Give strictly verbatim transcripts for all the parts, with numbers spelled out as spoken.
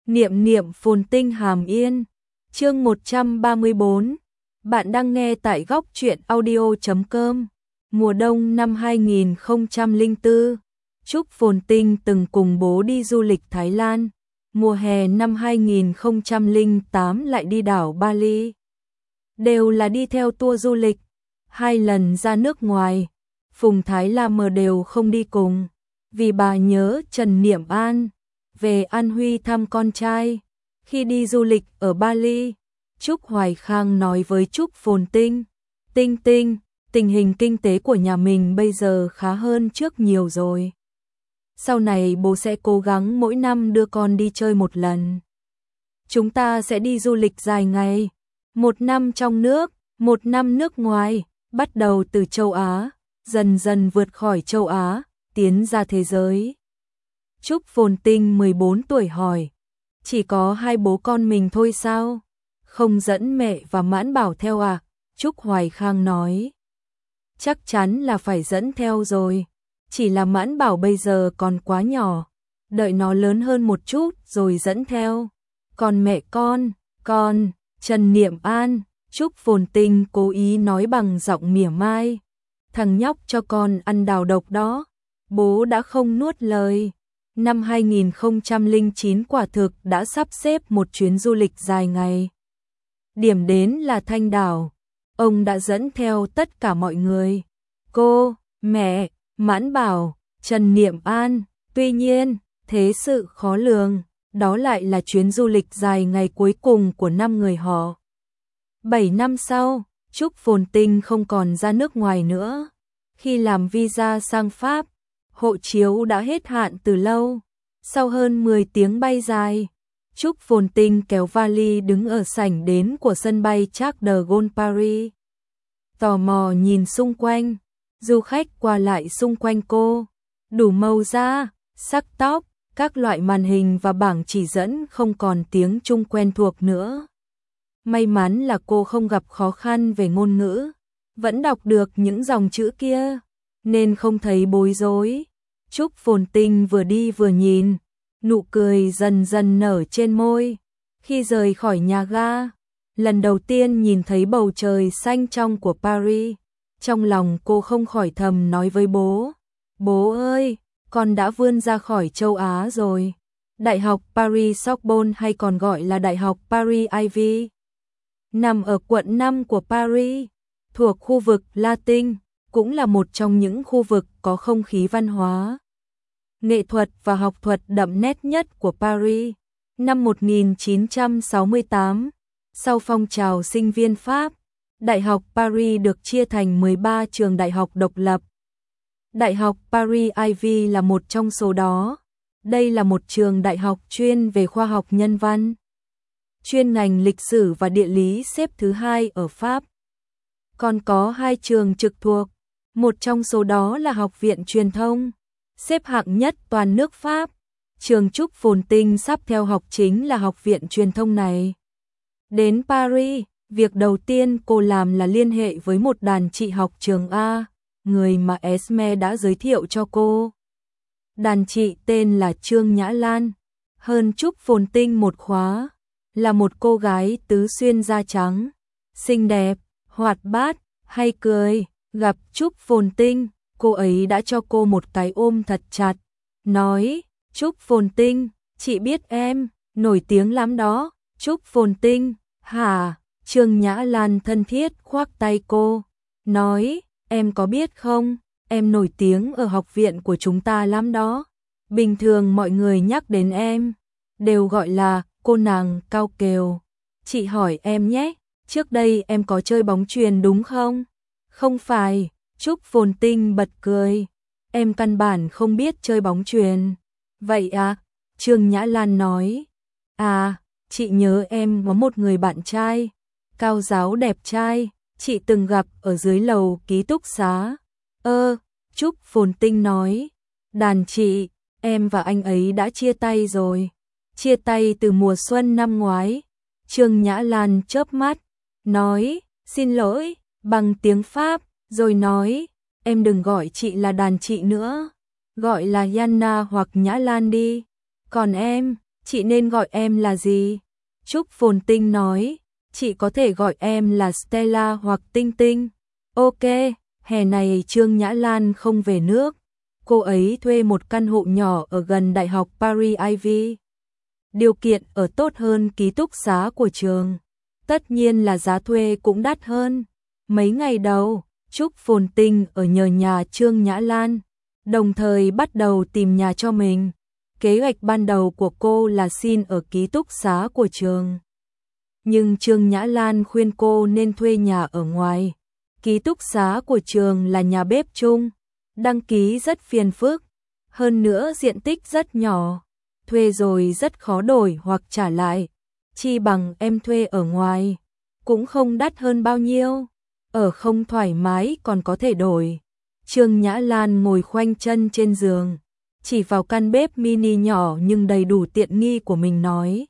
Niệm niệm phồn tinh hàm yên. Chương một trăm ba mươi bốn. Bạn đang nghe tại góc truyện audio chấm com. Mùa đông năm hai nghìn không trăm lẻ bốn, Trúc Phồn Tinh từng cùng bố đi du lịch Thái Lan. Mùa hè năm hai nghìn không trăm lẻ tám lại đi đảo Bali. Đều là đi theo tour du lịch. Hai lần ra nước ngoài, Phùng Thái Lam đều không đi cùng, vì bà nhớ Trần Niệm An, về An Huy thăm con trai. Khi đi du lịch ở Bali, Trúc Hoài Khang nói với Trúc Phồn Tinh, Tinh Tinh, tình hình kinh tế của nhà mình bây giờ khá hơn trước nhiều rồi. Sau này bố sẽ cố gắng mỗi năm đưa con đi chơi một lần. Chúng ta sẽ đi du lịch dài ngày, một năm trong nước, một năm nước ngoài, bắt đầu từ châu Á, dần dần vượt khỏi châu Á, tiến ra thế giới. Trúc Phồn Tinh mười bốn tuổi hỏi, chỉ có hai bố con mình thôi sao? Không dẫn mẹ và Mãn Bảo theo à? Trúc Hoài Khang nói, chắc chắn là phải dẫn theo rồi, chỉ là Mãn Bảo bây giờ còn quá nhỏ, đợi nó lớn hơn một chút rồi dẫn theo. Còn mẹ con, con, Trần Niệm An, Trúc Phồn Tinh cố ý nói bằng giọng mỉa mai, thằng nhóc cho con ăn đào độc đó. Bố đã không nuốt lời. Năm hai nghìn không trăm lẻ chín quả thực đã sắp xếp một chuyến du lịch dài ngày. Điểm đến là Thanh Đảo. Ông đã dẫn theo tất cả mọi người. Cô, mẹ, Mãn Bảo, Trần Niệm An. Tuy nhiên, thế sự khó lường, đó lại là chuyến du lịch dài ngày cuối cùng của năm người họ. Bảy năm sau, Trúc Phồn Tinh không còn ra nước ngoài nữa. Khi làm visa sang Pháp, hộ chiếu đã hết hạn từ lâu. Sau hơn mười tiếng bay dài, Trúc Phồn Tinh kéo vali đứng ở sảnh đến của sân bay Charles de Gaulle Paris. Tò mò nhìn xung quanh, du khách qua lại xung quanh cô, đủ màu da, sắc tóc, các loại màn hình và bảng chỉ dẫn không còn tiếng Trung quen thuộc nữa. May mắn là cô không gặp khó khăn về ngôn ngữ, vẫn đọc được những dòng chữ kia, nên không thấy bối rối. Trúc Phồn Tinh vừa đi vừa nhìn, nụ cười dần dần nở trên môi. Khi rời khỏi nhà ga, lần đầu tiên nhìn thấy bầu trời xanh trong của Paris, trong lòng cô không khỏi thầm nói với bố, bố ơi, con đã vươn ra khỏi châu Á rồi. Đại học Paris Sorbonne hay còn gọi là Đại học Paris Ivy, nằm ở quận năm của Paris, thuộc khu vực Latin, cũng là một trong những khu vực có không khí văn hóa, nghệ thuật và học thuật đậm nét nhất của Paris. Năm một nghìn chín trăm sáu mươi tám, sau phong trào sinh viên Pháp, Đại học Paris được chia thành mười ba trường đại học độc lập. Đại học Paris Ivy là một trong số đó. Đây là một trường đại học chuyên về khoa học nhân văn, chuyên ngành lịch sử và địa lý, xếp thứ hai ở Pháp. Còn có hai trường trực thuộc, một trong số đó là Học viện Truyền thông, xếp hạng nhất toàn nước Pháp. Trường Trúc Phồn Tinh sắp theo học chính là Học viện Truyền thông này. Đến Paris, việc đầu tiên cô làm là liên hệ với một đàn chị học trường A, người mà Esme đã giới thiệu cho cô. Đàn chị tên là Trương Nhã Lan, hơn Trúc Phồn Tinh một khóa, là một cô gái tứ xuyên da trắng, xinh đẹp, hoạt bát, hay cười. Gặp Trúc Phồn Tinh, cô ấy đã cho cô một cái ôm thật chặt, nói, Trúc Phồn Tinh, chị biết em, nổi tiếng lắm đó. Trúc Phồn Tinh, hả? Trương Nhã Lan thân thiết khoác tay cô, nói, em có biết không, em nổi tiếng ở học viện của chúng ta lắm đó. Bình thường mọi người nhắc đến em, đều gọi là cô nàng cao kiều. Chị hỏi em nhé, trước đây em có chơi bóng chuyền đúng không? Không phải. Trúc Phồn Tinh bật cười, em căn bản không biết chơi bóng chuyền. Vậy à? Trương Nhã Lan nói, à, chị nhớ em có một người bạn trai, cao giáo đẹp trai, chị từng gặp ở dưới lầu ký túc xá. Ơ, Trúc Phồn Tinh nói, đàn chị, em và anh ấy đã chia tay rồi, chia tay từ mùa xuân năm ngoái. Trương Nhã Lan chớp mắt, nói, xin lỗi, bằng tiếng Pháp, rồi nói, em đừng gọi chị là đàn chị nữa, gọi là Yanna hoặc Nhã Lan đi. Còn em, Chị nên gọi em là gì? Trúc Phồn Tinh nói, chị có thể gọi em là Stella hoặc Tinh Tinh. Ok, hè này Trương Nhã Lan không về nước. Cô ấy thuê một căn hộ nhỏ ở gần Đại học Paris Ivy. Điều kiện ở tốt hơn ký túc xá của trường. Tất nhiên là giá thuê cũng đắt hơn. Mấy ngày đầu, Trúc Phồn Tinh ở nhờ nhà Trương Nhã Lan, đồng thời bắt đầu tìm nhà cho mình. Kế hoạch ban đầu của cô là xin ở ký túc xá của trường. Nhưng Trương Nhã Lan khuyên cô nên thuê nhà ở ngoài. Ký túc xá của trường là nhà bếp chung, đăng ký rất phiền phức, hơn nữa diện tích rất nhỏ, thuê rồi rất khó đổi hoặc trả lại. Chi bằng em thuê ở ngoài, cũng không đắt hơn bao nhiêu, ở không thoải mái còn có thể đổi. Trương Nhã Lan ngồi khoanh chân trên giường, chỉ vào căn bếp mini nhỏ nhưng đầy đủ tiện nghi của mình nói.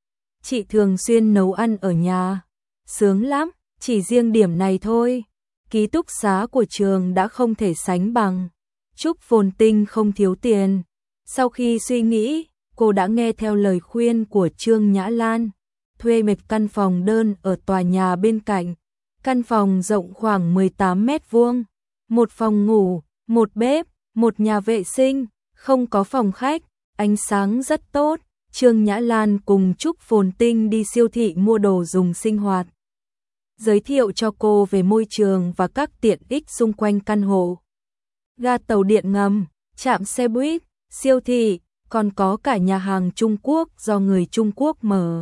Chị thường xuyên nấu ăn ở nhà, sướng lắm, chỉ riêng điểm này thôi. Ký túc xá của trường đã không thể sánh bằng. Trúc Phồn Tinh không thiếu tiền. Sau khi suy nghĩ, cô đã nghe theo lời khuyên của Trương Nhã Lan, thuê một căn phòng đơn ở tòa nhà bên cạnh. Căn phòng rộng khoảng mười tám mét vuông, một phòng ngủ, một bếp, một nhà vệ sinh, không có phòng khách, ánh sáng rất tốt. Trương Nhã Lan cùng Trúc Phồn Tinh đi siêu thị mua đồ dùng sinh hoạt, giới thiệu cho cô về môi trường và các tiện ích xung quanh căn hộ. Ga tàu điện ngầm, trạm xe buýt, siêu thị, còn có cả nhà hàng Trung Quốc do người Trung Quốc mở.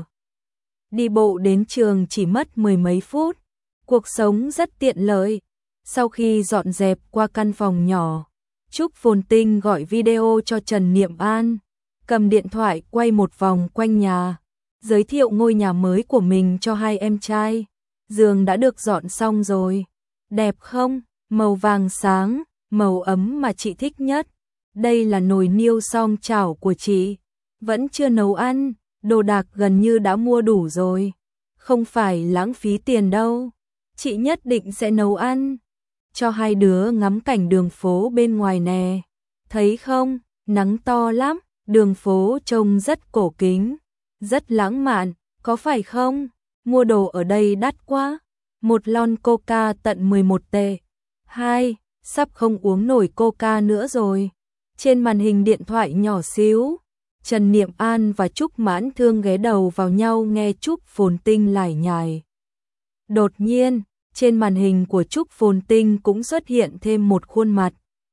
Đi bộ đến trường chỉ mất mười mấy phút, cuộc sống rất tiện lợi. Sau khi dọn dẹp qua căn phòng nhỏ, Trúc Phồn Tinh gọi video cho Trần Niệm An, cầm điện thoại quay một vòng quanh nhà, giới thiệu ngôi nhà mới của mình cho hai em trai. Giường đã được dọn xong rồi. Đẹp không? Màu vàng sáng, màu ấm mà chị thích nhất. Đây là nồi niêu song chảo của chị. Vẫn chưa nấu ăn, đồ đạc gần như đã mua đủ rồi. Không phải lãng phí tiền đâu. Chị nhất định sẽ nấu ăn. Cho hai đứa ngắm cảnh đường phố bên ngoài nè. Thấy không? Nắng to lắm, đường phố trông rất cổ kính, rất lãng mạn, có phải không? Mua đồ ở đây đắt quá, một lon coca tận mười một tệ. Hai, sắp không uống nổi coca nữa rồi. Trên màn hình điện thoại nhỏ xíu, Trần Niệm An và Trúc Mãn Thương ghé đầu vào nhau nghe Trúc Phồn Tinh lải nhải. Đột nhiên, trên màn hình của Trúc Phồn Tinh cũng xuất hiện thêm một khuôn mặt.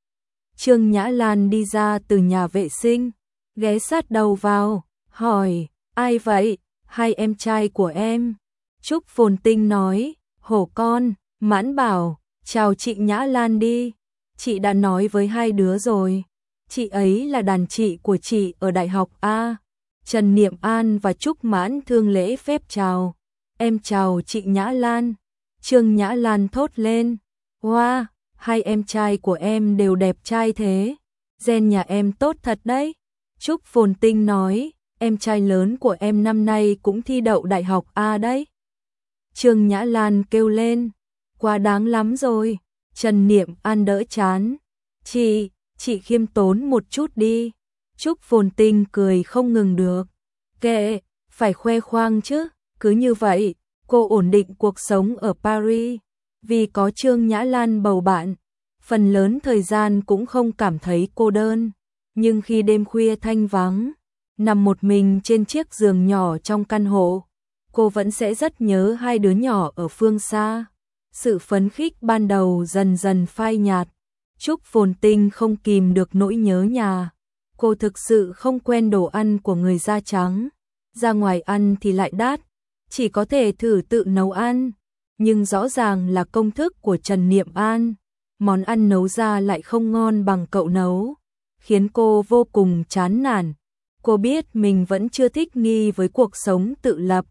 Trương Nhã Lan đi ra từ nhà vệ sinh, ghé sát đầu vào, hỏi, ai vậy? Hai em trai của em. Trúc Phồn Tinh nói, hổ con. Mãn bảo, chào chị Nhã Lan đi. Chị đã nói với hai đứa rồi. Chị ấy là đàn chị của chị ở đại học A. Trần Niệm An và Trúc Mãn Thương lễ phép chào. Em chào chị Nhã Lan. Trương Nhã Lan thốt lên, wow, hai em trai của em đều đẹp trai thế. Gen nhà em tốt thật đấy. Trúc Phồn Tinh nói, em trai lớn của em năm nay cũng thi đậu đại học A đấy. Trương Nhã Lan kêu lên, quá đáng lắm rồi. Trần Niệm An đỡ chán, chị, chị khiêm tốn một chút đi. Trúc Phồn Tinh cười không ngừng được, kệ, phải khoe khoang chứ. Cứ như vậy, cô ổn định cuộc sống ở Paris. Vì có Trương Nhã Lan bầu bạn, phần lớn thời gian cũng không cảm thấy cô đơn. Nhưng khi đêm khuya thanh vắng, nằm một mình trên chiếc giường nhỏ trong căn hộ, cô vẫn sẽ rất nhớ hai đứa nhỏ ở phương xa. Sự phấn khích ban đầu dần dần phai nhạt. Trúc Phồn Tinh không kìm được nỗi nhớ nhà. Cô thực sự không quen đồ ăn của người da trắng. Ra ngoài ăn thì lại đắt, chỉ có thể thử tự nấu ăn. Nhưng rõ ràng là công thức của Trần Niệm An. Món ăn nấu ra lại không ngon bằng cậu nấu, khiến cô vô cùng chán nản. Cô biết mình vẫn chưa thích nghi với cuộc sống tự lập.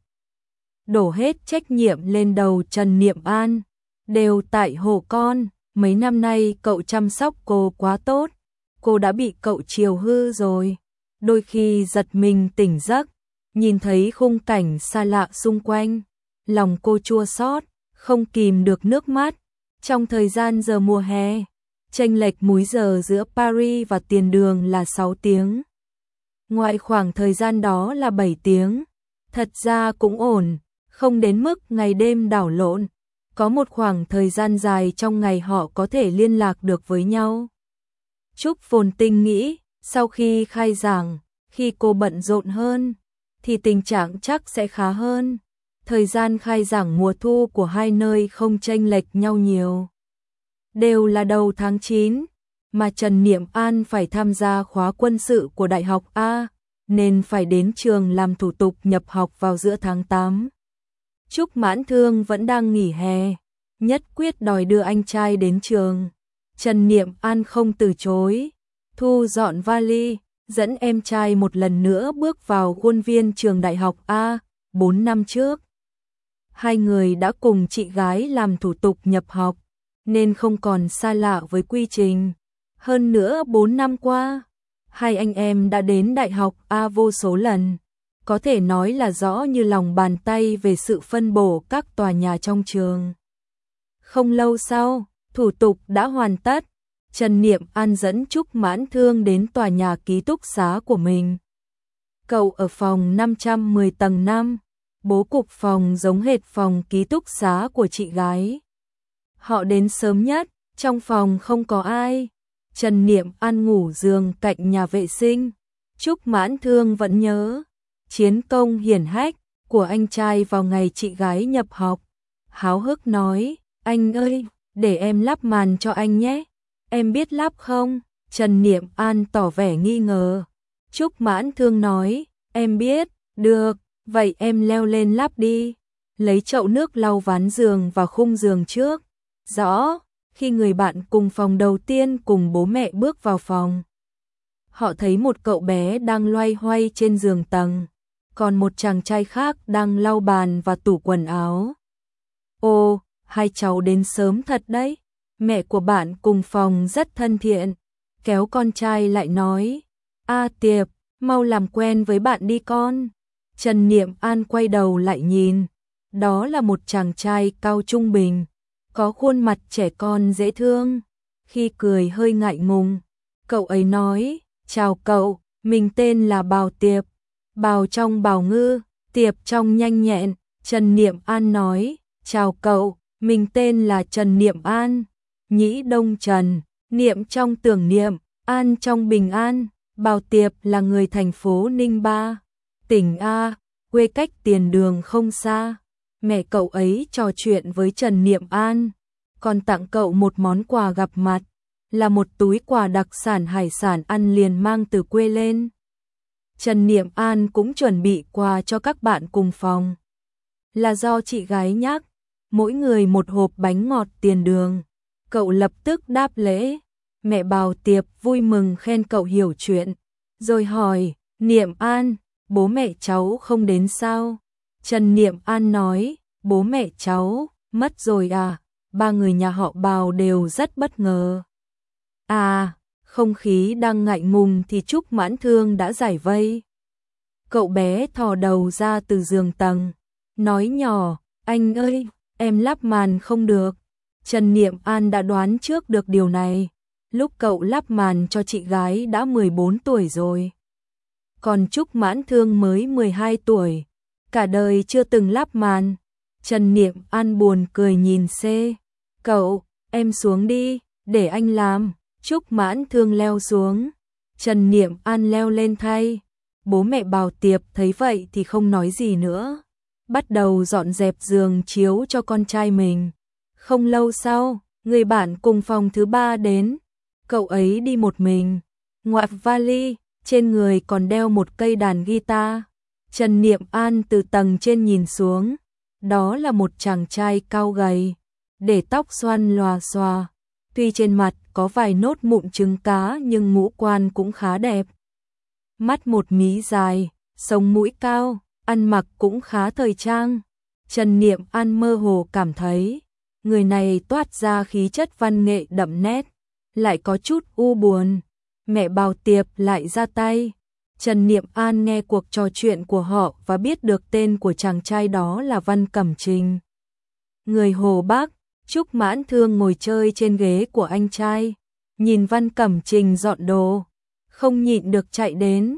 Đổ hết trách nhiệm lên đầu Trần Niệm An. Đều tại hổ con, mấy năm nay cậu chăm sóc cô quá tốt. Cô đã bị cậu chiều hư rồi. Đôi khi giật mình tỉnh giấc, nhìn thấy khung cảnh xa lạ xung quanh, lòng cô chua xót, không kìm được nước mắt. Trong thời gian giờ mùa hè, chênh lệch múi giờ giữa Paris và tiền đường là sáu tiếng. Ngoại khoảng thời gian đó là bảy tiếng, thật ra cũng ổn, không đến mức ngày đêm đảo lộn. Có một khoảng thời gian dài trong ngày họ có thể liên lạc được với nhau. Trúc Phồn Tinh nghĩ, sau khi khai giảng, khi cô bận rộn hơn, thì tình trạng chắc sẽ khá hơn. Thời gian khai giảng mùa thu của hai nơi không chênh lệch nhau nhiều. Đều là đầu tháng chín, mà Trần Niệm An phải tham gia khóa quân sự của Đại học A, nên phải đến trường làm thủ tục nhập học vào giữa tháng tám. Trúc Mãn Thương vẫn đang nghỉ hè, nhất quyết đòi đưa anh trai đến trường. Trần Niệm An không từ chối, thu dọn vali, dẫn em trai một lần nữa bước vào khuôn viên trường Đại học A. Bốn năm trước, hai người đã cùng chị gái làm thủ tục nhập học, nên không còn xa lạ với quy trình. Hơn nữa bốn năm qua, hai anh em đã đến Đại học A vô số lần, có thể nói là rõ như lòng bàn tay về sự phân bổ các tòa nhà trong trường. Không lâu sau, thủ tục đã hoàn tất, Trần Niệm An dẫn Trúc Mãn Thương đến tòa nhà ký túc xá của mình. Cậu ở phòng năm trăm mười tầng năm, bố cục phòng giống hệt phòng ký túc xá của chị gái. Họ đến sớm nhất, trong phòng không có ai. Trần Niệm An ngủ giường cạnh nhà vệ sinh. Trúc Mãn Thương vẫn nhớ chiến công hiển hách của anh trai vào ngày chị gái nhập học. Háo hức nói, anh ơi, để em lắp màn cho anh nhé. Em biết lắp không? Trần Niệm An tỏ vẻ nghi ngờ. Trúc Mãn Thương nói, em biết, được, vậy em leo lên lắp đi. Lấy chậu nước lau ván giường và khung giường trước. Rõ, khi người bạn cùng phòng đầu tiên cùng bố mẹ bước vào phòng, họ thấy một cậu bé đang loay hoay trên giường tầng, còn một chàng trai khác đang lau bàn và tủ quần áo. Ồ, hai cháu đến sớm thật đấy. Mẹ của bạn cùng phòng rất thân thiện, kéo con trai lại nói, A Tiệp, mau làm quen với bạn đi con. Trần Niệm An quay đầu lại nhìn, đó là một chàng trai cao trung bình, có khuôn mặt trẻ con dễ thương. Khi cười hơi ngại ngùng, cậu ấy nói, chào cậu, mình tên là Bào Tiệp. Bào trong bào ngư, Tiệp trong nhanh nhẹn. Trần Niệm An nói, chào cậu, mình tên là Trần Niệm An. Nhĩ Đông Trần, Niệm trong tưởng niệm, An trong bình an. Bào Tiệp là người thành phố Ninh Ba, tỉnh A, quê cách tiền đường không xa. Mẹ cậu ấy trò chuyện với Trần Niệm An, còn tặng cậu một món quà gặp mặt, là một túi quà đặc sản hải sản ăn liền mang từ quê lên. Trần Niệm An cũng chuẩn bị quà cho các bạn cùng phòng, là do chị gái nhắc, mỗi người một hộp bánh ngọt tiền đường. Cậu lập tức đáp lễ. Mẹ Bào Tiệp vui mừng khen cậu hiểu chuyện, rồi hỏi, Niệm An, bố mẹ cháu không đến sao? Trần Niệm An nói, bố mẹ cháu mất rồi à? Ba người nhà họ Bào đều rất bất ngờ. À, không khí đang ngại ngùng thì Trúc Mãn Thương đã giải vây. Cậu bé thò đầu ra từ giường tầng, nói nhỏ, anh ơi, em lắp màn không được. Trần Niệm An đã đoán trước được điều này, lúc cậu lắp màn cho chị gái đã mười bốn tuổi rồi. Còn Trúc Mãn Thương mới mười hai tuổi, cả đời chưa từng lắp màn. Trần Niệm An buồn cười nhìn C. Cậu, em xuống đi, để anh làm. Trúc Mãn Thương leo xuống, Trần Niệm An leo lên thay. Bố mẹ Bào Tiệp thấy vậy thì không nói gì nữa, bắt đầu dọn dẹp giường chiếu cho con trai mình. Không lâu sau, người bạn cùng phòng thứ ba đến. Cậu ấy đi một mình, ngoạp vali, trên người còn đeo một cây đàn guitar. Trần Niệm An từ tầng trên nhìn xuống, đó là một chàng trai cao gầy, để tóc xoăn lòa xòa. Tuy trên mặt có vài nốt mụn trứng cá nhưng ngũ quan cũng khá đẹp. Mắt một mí dài, sống mũi cao, ăn mặc cũng khá thời trang. Trần Niệm An mơ hồ cảm thấy, người này toát ra khí chất văn nghệ đậm nét, lại có chút u buồn. Mẹ Bào Tiệp lại ra tay. Trần Niệm An nghe cuộc trò chuyện của họ và biết được tên của chàng trai đó là Văn Cẩm Trình, người Hồ Bắc. Trúc Mãn Thương ngồi chơi trên ghế của anh trai, nhìn Văn Cẩm Trình dọn đồ, không nhịn được chạy đến.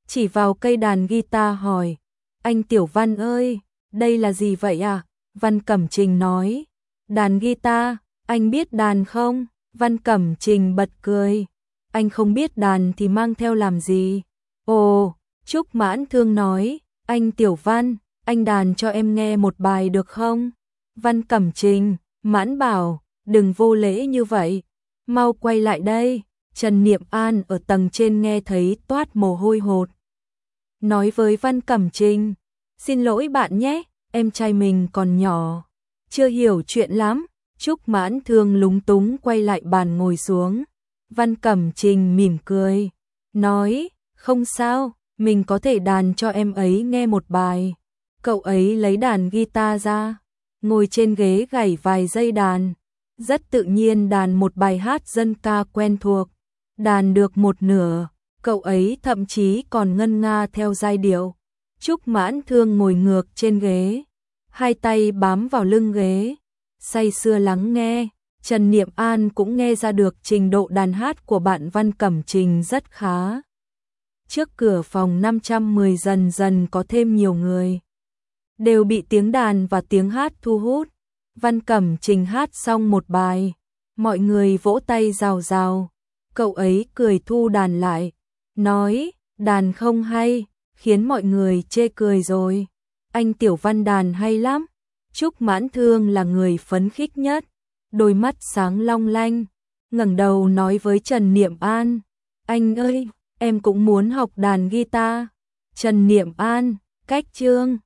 chỉ vào cây đàn guitar hỏi, anh Tiểu Văn ơi, đây là gì vậy à? Văn Cẩm Trình nói, đàn guitar, anh biết đàn không? Văn Cẩm Trình bật cười, anh không biết đàn thì mang theo làm gì? Ồ, Trúc Mãn Thương nói, anh Tiểu Văn, anh đàn cho em nghe một bài được không? Văn Cẩm Trình, Mãn bảo, đừng vô lễ như vậy, mau quay lại đây. Trần Niệm An ở tầng trên nghe thấy toát mồ hôi hột. Nói với Văn Cẩm Trình, xin lỗi bạn nhé, em trai mình còn nhỏ, chưa hiểu chuyện lắm. Trúc Mãn Thương lúng túng quay lại bàn ngồi xuống. Văn Cẩm Trình mỉm cười, nói, không sao, mình có thể đàn cho em ấy nghe một bài. Cậu ấy lấy đàn guitar ra, ngồi trên ghế gảy vài giây đàn, rất tự nhiên đàn một bài hát dân ca quen thuộc. Đàn được một nửa, cậu ấy thậm chí còn ngân nga theo giai điệu. Trúc Mãn Thương ngồi ngược trên ghế, hai tay bám vào lưng ghế, say sưa lắng nghe. Trần Niệm An cũng nghe ra được trình độ đàn hát của bạn Văn Cẩm Trình rất khá. Trước cửa phòng năm trăm mười dần dần có thêm nhiều người, đều bị tiếng đàn và tiếng hát thu hút. Văn Cẩm Trình hát xong một bài, mọi người vỗ tay rào rào. Cậu ấy cười thu đàn lại, nói, đàn không hay, khiến mọi người chê cười rồi. Anh Tiểu Văn đàn hay lắm. Trúc Mãn Thương là người phấn khích nhất, đôi mắt sáng long lanh, ngẩng đầu nói với Trần Niệm An, anh ơi, em cũng muốn học đàn guitar. Trần Niệm An, cách chương